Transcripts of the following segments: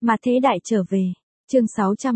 Mà thế đại trở về. Chương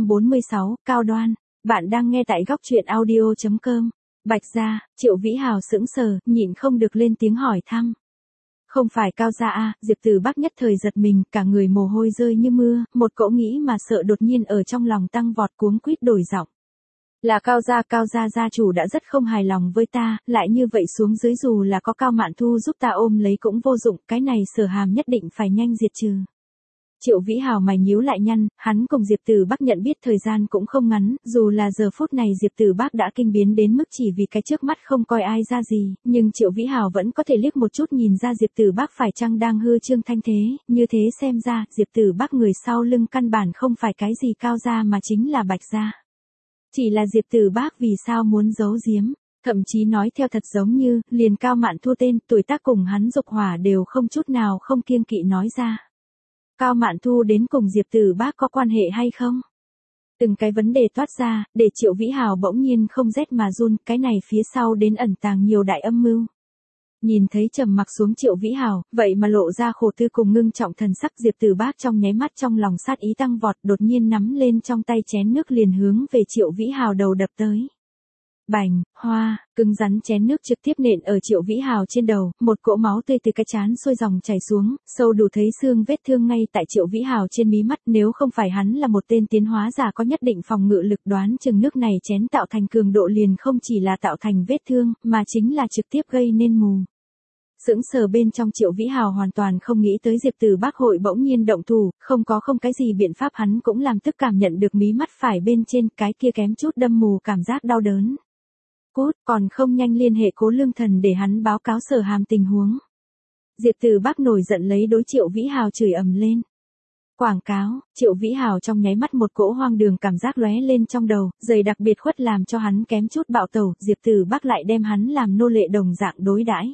646, Cao Đoan. Bạn đang nghe tại góc truyện audio.com. Bạch Gia, Triệu Vĩ Hào sững sờ, nhịn không được lên tiếng hỏi thăm. Không phải Cao Gia à? Diệp Từ Bắc nhất thời giật mình, cả người mồ hôi rơi như mưa, một cỗ nghĩ mà sợ đột nhiên ở trong lòng tăng vọt, cuống quýt đổi giọng. Là Cao Gia gia chủ đã rất không hài lòng với ta, lại như vậy xuống dưới dù là có Cao Mạn Thu giúp ta ôm lấy cũng vô dụng, cái này Sở Hàm nhất định phải nhanh diệt trừ. Triệu Vĩ Hào mày nhíu lại nhăn, hắn cùng Diệp Từ Bắc nhận biết thời gian cũng không ngắn, dù là giờ phút này Diệp Từ Bắc đã kinh biến đến mức chỉ vì cái trước mắt không coi ai ra gì, nhưng Triệu Vĩ Hào vẫn có thể liếc một chút nhìn ra Diệp Từ Bắc phải chăng đang hư trương thanh thế, như thế xem ra, Diệp Từ Bắc người sau lưng căn bản không phải cái gì Cao gia mà chính là Bạch gia. Chỉ là Diệp Từ Bắc vì sao muốn giấu giếm, thậm chí nói theo thật giống như, liền Cao Mạn Thu tên, tuổi tác cùng hắn dục hỏa đều không chút nào không kiêng kỵ nói ra. Cao Mạn Thu đến cùng Diệp Từ Bắc có quan hệ hay không? Từng cái vấn đề toát ra, để Triệu Vĩ Hào bỗng nhiên không rét mà run, cái này phía sau đến ẩn tàng nhiều đại âm mưu. Nhìn thấy trầm mặc xuống Triệu Vĩ Hào, vậy mà lộ ra khổ tư cùng ngưng trọng thần sắc, Diệp Từ Bắc trong nháy mắt trong lòng sát ý tăng vọt, đột nhiên nắm lên trong tay chén nước liền hướng về Triệu Vĩ Hào đầu đập tới. Bành, hoa, cứng rắn chén nước trực tiếp nện ở Triệu Vĩ Hào trên đầu, một cỗ máu tươi từ cái trán sôi dòng chảy xuống, sâu đủ thấy xương vết thương ngay tại Triệu Vĩ Hào trên mí mắt, nếu không phải hắn là một tên tiến hóa giả có nhất định phòng ngự lực, đoán chừng nước này chén tạo thành cường độ liền không chỉ là tạo thành vết thương, mà chính là trực tiếp gây nên mù. Sững sờ bên trong Triệu Vĩ Hào hoàn toàn không nghĩ tới Diệp Từ Bắc hội bỗng nhiên động thủ, không cái gì biện pháp, hắn cũng làm tức cảm nhận được mí mắt phải bên trên cái kia kém chút đâm mù cảm giác đau đớn. Cút, còn không nhanh liên hệ Cố Lương Thần để hắn báo cáo Sở Hàm tình huống. Diệp Từ Bắc nổi giận lấy đối Triệu Vĩ Hào chửi ầm lên. Quảng cáo, Triệu Vĩ Hào trong nháy mắt một cỗ hoang đường cảm giác lóe lên trong đầu, giày đặc biệt khuất làm cho hắn kém chút bạo tẩu, Diệp Từ Bắc lại đem hắn làm nô lệ đồng dạng đối đãi.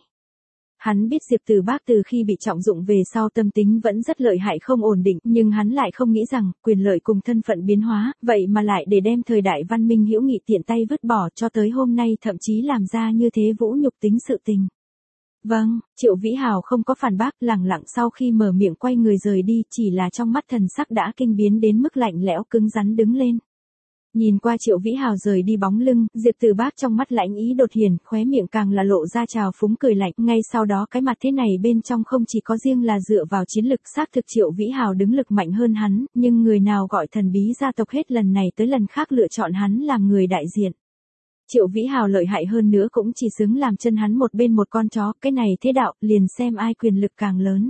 Hắn biết Diệp Từ Bắc từ khi bị trọng dụng về sau tâm tính vẫn rất lợi hại không ổn định, nhưng hắn lại không nghĩ rằng, quyền lợi cùng thân phận biến hóa, vậy mà lại để đem thời đại văn minh hữu nghị tiện tay vứt bỏ cho tới hôm nay thậm chí làm ra như thế vũ nhục tính sự tình. Vâng, Triệu Vĩ Hào không có phản bác, lẳng lặng sau khi mở miệng quay người rời đi, chỉ là trong mắt thần sắc đã kinh biến đến mức lạnh lẽo cứng rắn đứng lên. Nhìn qua Triệu Vĩ Hào rời đi bóng lưng, Diệp Từ Bắc trong mắt lãnh ý đột hiển, khóe miệng càng là lộ ra trào phúng cười lạnh, ngay sau đó cái mặt thế này bên trong không chỉ có riêng là dựa vào chiến lực xác thực Triệu Vĩ Hào đứng lực mạnh hơn hắn, nhưng người nào gọi thần bí gia tộc hết lần này tới lần khác lựa chọn hắn làm người đại diện. Triệu Vĩ Hào lợi hại hơn nữa cũng chỉ xứng làm chân hắn một bên một con chó, cái này thế đạo, liền xem ai quyền lực càng lớn.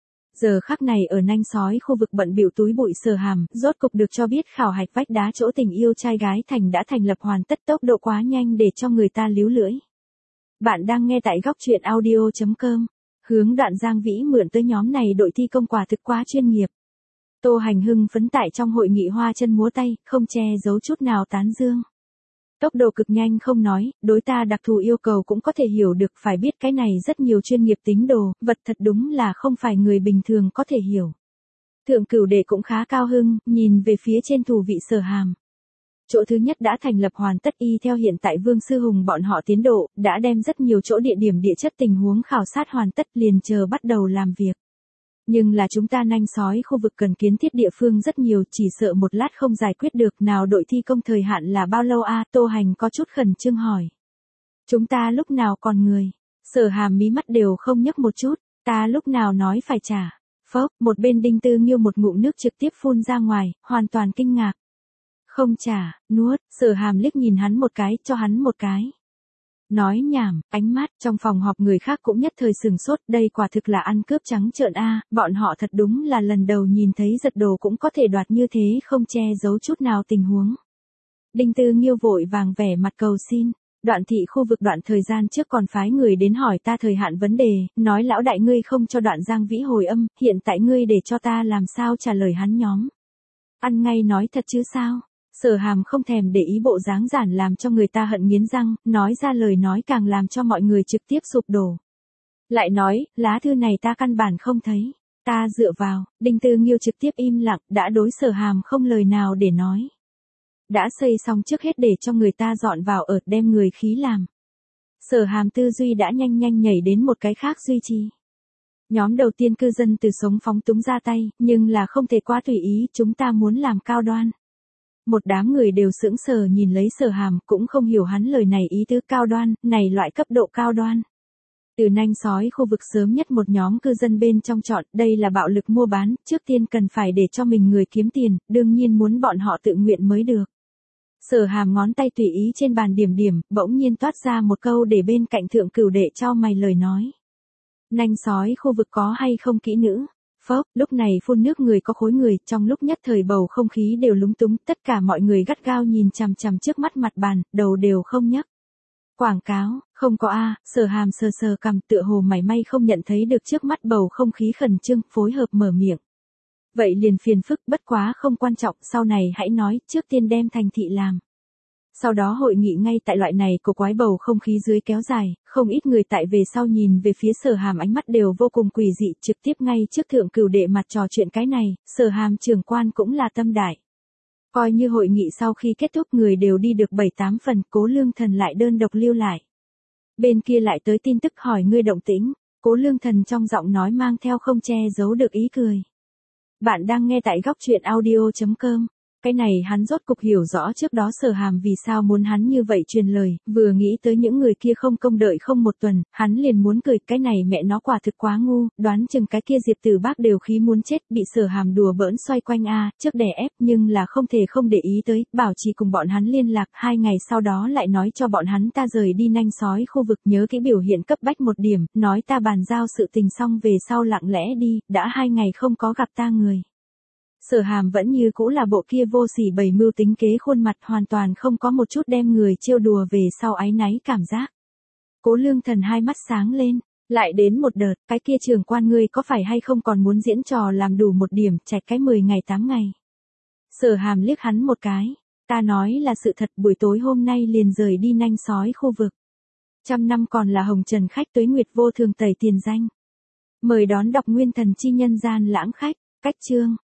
Giờ khắc này ở nanh sói khu vực bận bịu túi bụi Sở Hàm, rốt cục được cho biết khảo hạch vách đá chỗ tình yêu trai gái thành đã thành lập hoàn tất, tốc độ quá nhanh để cho người ta líu lưỡi. Bạn đang nghe tại góc truyện audio.com. Hướng Đoạn Giang Vĩ mượn tới nhóm này đội thi công quả thực quá chuyên nghiệp. Tô Hành hưng phấn tại trong hội nghị hoa chân múa tay, không che giấu chút nào tán dương. Tốc độ cực nhanh không nói, đối ta đặc thù yêu cầu cũng có thể hiểu được, phải biết cái này rất nhiều chuyên nghiệp tính đồ, vật thật đúng là không phải người bình thường có thể hiểu. Thượng Cửu Đệ cũng khá cao hưng, nhìn về phía trên thủ vị Sở Hàm. Chỗ thứ nhất đã thành lập hoàn tất, y theo hiện tại Vương Sư Hùng bọn họ tiến độ, đã đem rất nhiều chỗ địa điểm địa chất tình huống khảo sát hoàn tất, liền chờ bắt đầu làm việc. Nhưng là chúng ta nanh sói khu vực cần kiến thiết địa phương rất nhiều, chỉ sợ một lát không giải quyết được, nào đội thi công thời hạn là bao lâu a? Tô Hành có chút khẩn trương hỏi. Chúng ta lúc nào còn người? Sở Hàm mí mắt đều không nhấc một chút, ta lúc nào nói phải trả? Phốc, một bên Đinh Tư Nghiêu một ngụm nước trực tiếp phun ra ngoài, hoàn toàn kinh ngạc. Không trả, nuốt, Sở Hàm liếc nhìn hắn một cái, cho hắn một cái. Nói nhảm, ánh mắt trong phòng họp người khác cũng nhất thời sừng sốt, đây quả thực là ăn cướp trắng trợn a, bọn họ thật đúng là lần đầu nhìn thấy giật đồ cũng có thể đoạt như thế, không che giấu chút nào tình huống. Đinh Tư Nghiêu vội vàng vẻ mặt cầu xin, Đoạn thị khu vực đoạn thời gian trước còn phái người đến hỏi ta thời hạn vấn đề, nói lão đại ngươi không cho Đoạn Giang Vĩ hồi âm, hiện tại ngươi để cho ta làm sao trả lời hắn nhóm. Ăn ngay nói thật chứ sao? Sở Hàm không thèm để ý bộ dáng giản làm cho người ta hận nghiến răng, nói ra lời nói càng làm cho mọi người trực tiếp sụp đổ. Lại nói, lá thư này ta căn bản không thấy. Ta dựa vào, Đinh Tư Nghiêu trực tiếp im lặng, đã đối Sở Hàm không lời nào để nói. Đã xây xong trước hết để cho người ta dọn vào ở, đem người khí làm. Sở Hàm tư duy đã nhanh nhảy đến một cái khác duy trì. Nhóm đầu tiên cư dân từ sống phóng túng ra tay, nhưng là không thể quá tùy ý, chúng ta muốn làm cao đoan. Một đám người đều sững sờ nhìn lấy Sở Hàm, cũng không hiểu hắn lời này ý tứ cao đoan, này loại cấp độ cao đoan. Từ nanh sói khu vực sớm nhất một nhóm cư dân bên trong chọn, đây là bạo lực mua bán, trước tiên cần phải để cho mình người kiếm tiền, đương nhiên muốn bọn họ tự nguyện mới được. Sở Hàm ngón tay tùy ý trên bàn điểm điểm, bỗng nhiên toát ra một câu để bên cạnh Thượng Cửu Đệ cho mày lời nói. Nanh sói khu vực có hay không kỹ nữ? Phốc, lúc này phun nước người có khối người, trong lúc nhất thời bầu không khí đều lúng túng, tất cả mọi người gắt gao nhìn chằm chằm trước mắt mặt bàn, đầu đều không nhấc. Quảng cáo, không có a. Sở Hàm sờ sờ cằm tựa hồ mảy may không nhận thấy được trước mắt bầu không khí khẩn trương, phối hợp mở miệng. Vậy liền phiền phức, bất quá không quan trọng, sau này hãy nói, trước tiên đem thành thị làm. Sau đó hội nghị ngay tại loại này của quái bầu không khí dưới kéo dài, không ít người tại về sau nhìn về phía Sở Hàm ánh mắt đều vô cùng quỷ dị, trực tiếp ngay trước Thượng Cửu Đệ mặt trò chuyện cái này, Sở Hàm trưởng quan cũng là tâm đại. Coi như hội nghị sau khi kết thúc người đều đi được 7-8 phần, Cố Lương Thần lại đơn độc lưu lại. Bên kia lại tới tin tức hỏi ngươi động tĩnh, Cố Lương Thần trong giọng nói mang theo không che giấu được ý cười. Bạn đang nghe tại góc truyện audio.com. Cái này hắn rốt cục hiểu rõ trước đó Sở Hàm vì sao muốn hắn như vậy truyền lời, vừa nghĩ tới những người kia không công đợi không một tuần, hắn liền muốn cười, cái này mẹ nó quả thực quá ngu, đoán chừng cái kia Diệp Tử Bác đều khí muốn chết, bị Sở Hàm đùa bỡn xoay quanh trước đè ép nhưng là không thể không để ý tới, bảo trì cùng bọn hắn liên lạc, 2 ngày sau đó lại nói cho bọn hắn ta rời đi nanh sói khu vực, nhớ cái biểu hiện cấp bách một điểm, nói ta bàn giao sự tình xong về sau lặng lẽ đi, đã 2 ngày không có gặp ta người. Sở Hàm vẫn như cũ là bộ kia vô sỉ bày mưu tính kế khuôn mặt, hoàn toàn không có một chút đem người trêu đùa về sau áy náy cảm giác. Cố Lương Thần hai mắt sáng lên, lại đến một đợt, cái kia trưởng quan ngươi có phải hay không còn muốn diễn trò làm đủ một điểm, chạch cái 10 ngày 8 ngày. Sở Hàm liếc hắn một cái, ta nói là sự thật, buổi tối hôm nay liền rời đi nanh sói khu vực. 100 năm còn là hồng trần khách tuế nguyệt vô thường tẩy tiền danh. Mời đón đọc nguyên thần chi nhân gian lãng khách, cách chương.